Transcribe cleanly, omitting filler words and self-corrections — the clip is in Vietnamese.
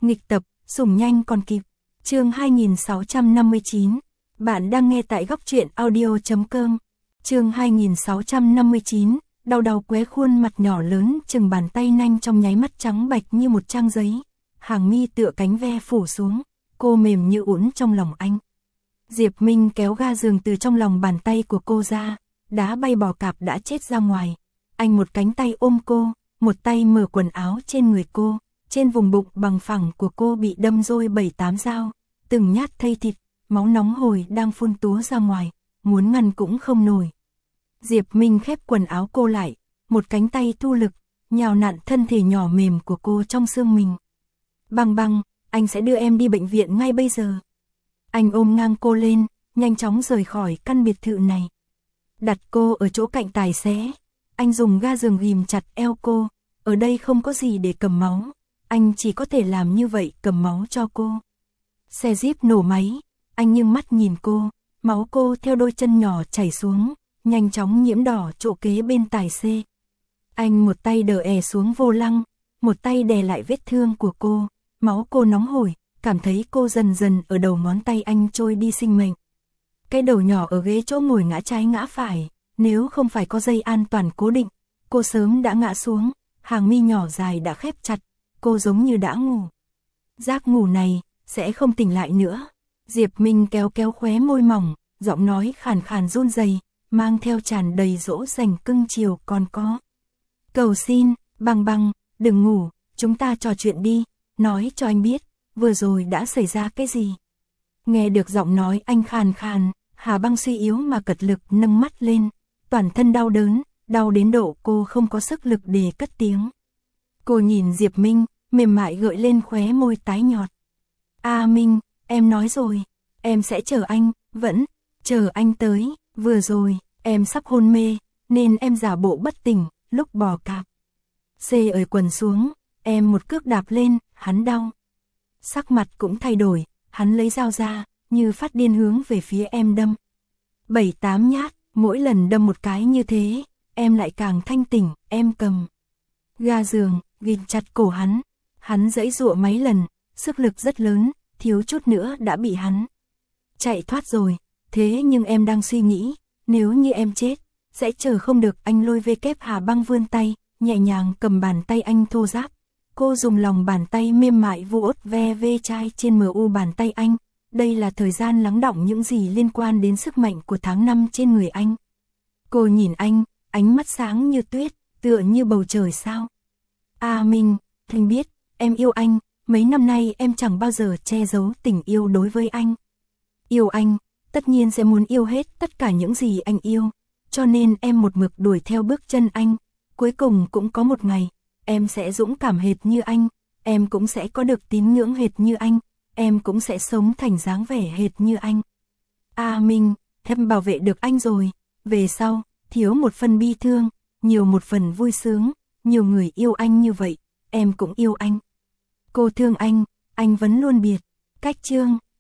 Nghịch tập, sủng nhanh còn kịp. Chương 2659. Bạn đang nghe tại góc truyện audio.com. Chương 2659. Đau đau qué khuôn mặt nhỏ lớn chừng bàn tay nanh trong nháy mắt trắng bạch như một trang giấy. Hàng mi tựa cánh ve phủ xuống, cô mềm như uốn trong lòng anh. Diệp Minh kéo ga giường từ trong lòng bàn tay của cô ra, đá bay bò cạp đã chết ra ngoài. Anh một cánh tay ôm cô, một tay mở quần áo trên người cô, trên vùng bụng bằng phẳng của cô bị đâm rôi 7-8 dao, từng nhát thây thịt, máu nóng hổi đang phun túa ra ngoài, muốn ngăn cũng không nổi. Diệp Minh khép quần áo cô lại, một cánh tay thu lực, nhào nặn thân thể nhỏ mềm của cô trong xương mình. Băng băng, anh sẽ đưa em đi bệnh viện ngay bây giờ. Anh ôm ngang cô lên, nhanh chóng rời khỏi căn biệt thự này. Đặt cô ở chỗ cạnh tài xế, anh dùng ga giường ghìm chặt eo cô, ở đây không có gì để cầm máu, anh chỉ có thể làm như vậy, cầm máu cho cô. Xe Jeep nổ máy, anh nghiêng mắt nhìn cô, máu cô theo đôi chân nhỏ chảy xuống, nhanh chóng nhiễm đỏ chỗ kế bên tài xế. Anh một tay đỡ xuống vô lăng, một tay đè lại vết thương của cô, máu cô nóng hổi, cảm thấy cô dần dần ở đầu ngón tay anh trôi đi sinh mệnh. Cái đầu nhỏ ở ghế chỗ ngồi ngã trái ngã phải, nếu không phải có dây an toàn cố định, cô sớm đã ngã xuống, hàng mi nhỏ dài đã khép chặt, cô giống như đã ngủ. Giấc ngủ này, sẽ không tỉnh lại nữa. Diệp Minh kéo kéo khóe môi mỏng, giọng nói khàn khàn run rẩy, mang theo tràn đầy dỗ dành cưng chiều còn có. Cầu xin, băng băng, đừng ngủ, chúng ta trò chuyện đi, nói cho anh biết, vừa rồi đã xảy ra cái gì. Nghe được giọng nói anh khàn khàn, Hà Băng suy yếu mà cật lực nâng mắt lên, toàn thân đau đớn, đau đến độ cô không có sức lực để cất tiếng. Cô nhìn Diệp Minh, mềm mại gợi lên khóe môi tái nhợt. Minh, em nói rồi, em sẽ chờ anh, vẫn, chờ anh tới, vừa rồi, em sắp hôn mê, nên em giả bộ bất tỉnh, lúc bò cạp. Xê ởi quần xuống, em một cước đạp lên, hắn đau. Sắc mặt cũng thay đổi, hắn lấy dao ra, như phát điên hướng về phía em đâm. 7-8 nhát, mỗi lần đâm một cái như thế, em lại càng thanh tỉnh, em cầm ga giường, ghim chặt cổ hắn giãy giụa mấy lần, sức lực rất lớn, thiếu chút nữa đã bị hắn chạy thoát rồi. Thế nhưng em đang suy nghĩ, nếu như em chết, sẽ chờ không được. Anh lôi về kép Hà Băng vươn tay, nhẹ nhàng cầm bàn tay anh thô ráp. Cô dùng lòng bàn tay mềm mại vuốt ve ve chai trên mu bàn tay anh. Đây là thời gian lắng đọng những gì liên quan đến sức mạnh của tháng 5 trên người anh. Cô nhìn anh, ánh mắt sáng như tuyết, tựa như bầu trời sao. Minh, Thanh biết, em yêu anh, mấy năm nay em chẳng bao giờ che giấu tình yêu đối với anh. Yêu anh, tất nhiên sẽ muốn yêu hết tất cả những gì anh yêu, cho nên em một mực đuổi theo bước chân anh, cuối cùng cũng có một ngày, em sẽ dũng cảm hệt như anh, em cũng sẽ có được tín ngưỡng hệt như anh, em cũng sẽ sống thành dáng vẻ hệt như anh. Minh, em bảo vệ được anh rồi, về sau, thiếu một phần bi thương, nhiều một phần vui sướng, nhiều người yêu anh như vậy, em cũng yêu anh. Cô thương anh vẫn luôn biệt. Cách chương